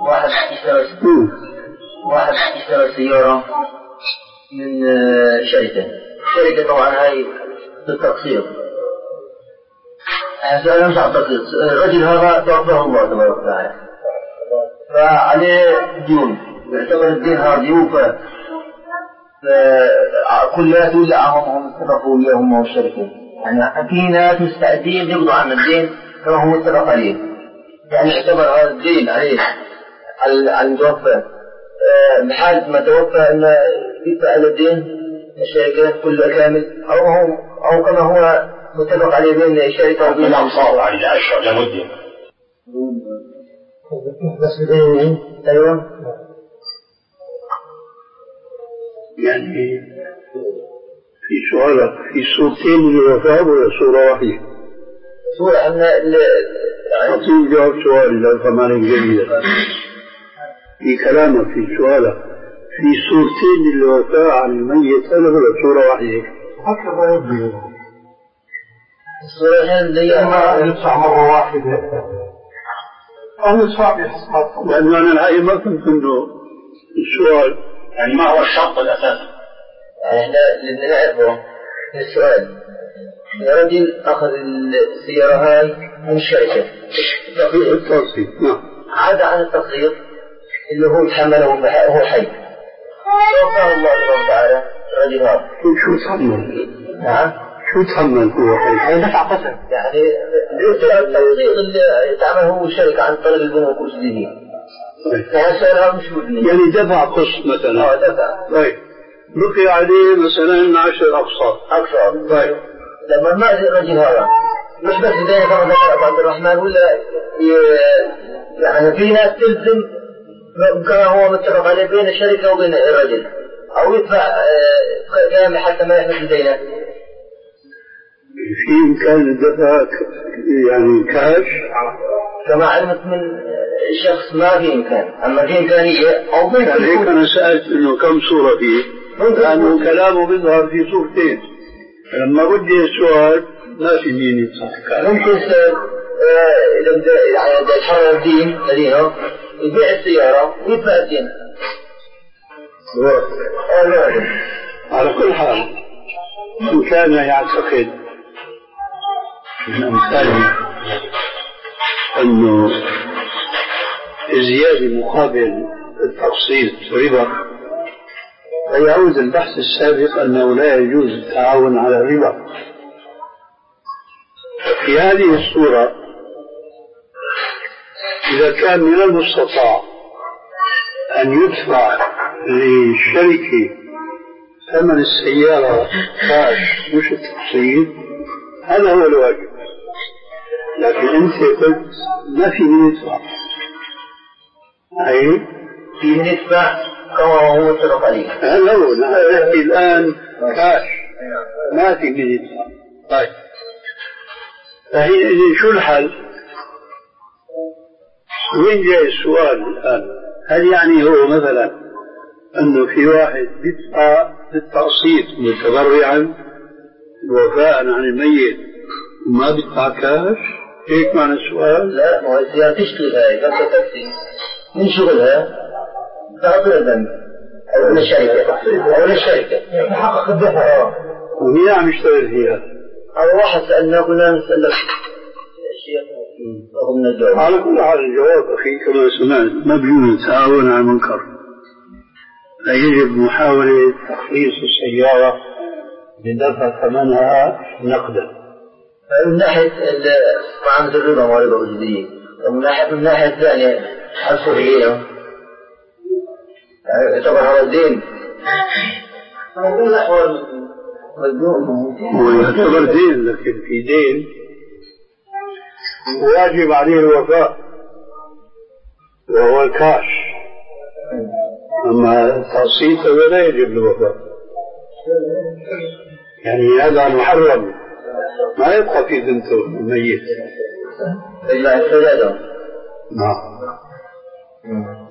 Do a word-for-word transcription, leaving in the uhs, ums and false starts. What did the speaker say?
واحد اشترى واحد اشترى سيارة من شركة شركة طبعا هاي بالتقسيط. هذا مش على التقسيط. الرجل هذا توفاه الله تبارك وتعالى فعليه ديون يعتبر الدين هذا يوفى كل ناس يوزعهم هم اتفقوا لهم والشركة يعني في ناس مستعدين يقضوا عن الدين كما هو اتفق عليه يعني يعتبر هذا الدين عليه على المتوفى بحال ما توفى أن يدفع الدين الشركة كله كامل أو هو أو كما هو متفق عليه بين الشركة وبين الأمصار على العشرة لمدة بس بدين أيوة يعني في سؤالك في صورتين للوفاة ولا صورة واحدة؟ صورة أن أعطيني جواب سؤالي لو فهمانك جيدا. في كلامك في سؤالك في صورتين للوفاة عن الميت ولا صورة واحدة؟ هكذا يبدو الصورة اللي إما يدفع مرة واحدة أو يدفع بحساب. لأن أنا الحقيقة ما فهمت إنه السؤال يعني ما هو الشرط الأساسي؟ يعني احنا اللي نعرفه السؤال الرجل أخذ السيارة هاي من الشركة التقسيط نعم عاد عن التقسيط اللي هو يتحمله هو حي توفاه الله سبحانه وتعالى الرجل هذا شو تحمل؟ نعم شو تحمل هو حي؟ يعني دفع قسم يعني التقسيط اللي تعمله هو الشركة عن طريق البنوك والسديدين يعني دفع قسط مثلا اه دفع طيب بقي عليه مثلا عشر أقساط أقساط طيب لما ما الرجل هذا مش بس بداية كما ذكر أبو عبد الرحمن ولا يعني في ناس تلزم كما هو متفق عليه بين الشركة وبين الرجل أو يدفع كامل حتى ما يحدث بدينه. في إمكان الدفع يعني كاش كما علمت من الشخص ما في إمكان أما في إمكانية أو ممكن يعني هيك أنا سألت إنه كم صورة فيه لأنه كلامه بيظهر في صورتين لما بدي السؤال ما في مين يتصحك ممكن إذا بدأ يتحرر الدين مدينة يبيع السيارة ويدفع الدين. على كل حال من كان يعتقد من أمثاله أنه الزيادة مقابل التقسيط ربا فيعود البحث السابق أنه لا يجوز التعاون على الربا. في هذه الصورة إذا كان من المستطاع أن يدفع للشركة ثمن السيارة كاش مش التقسيط هذا هو الواجب لكن أنت قلت ما في من يدفع أي في من يدفع كما هو متفق عليه هلا هو نحكي الآن كاش ما في من يدفع. طيب فهي شو الحل؟ وين جاي السؤال الآن؟ هل يعني هو مثلا أنه في واحد يدفع بالتقسيط متبرعا وفاء عن الميت وما بيدفع كاش؟ هيك معنى السؤال؟ لا ما هو السيارة تشتغل هاي تبقى تاكسي من شغلها تعطي الذنب أو للشركة أو للشركة يحقق الدفع. ومين عم يشتغل فيها؟ هذا واحد سألنا قلنا نسألك الشيخ رغم الجواب. على كل حال الجواب أخي كما سمعت مبني التعاون على المنكر فيجب محاولة تخليص السيارة بدفع ثمنها نقدا. من ناحية معاملة الربا وربا الجدية ومن ناحية من ناحية الثانية الصحية يعتبر هذا الدين هو الأحوال هو يعتبر دين لكن في دين واجب عليه الوفاء وهو الكاش أما التقسيط لا يجب الوفاء يعني هذا محرم ما يبقى في ذمته الميت إلا السجادة. نعم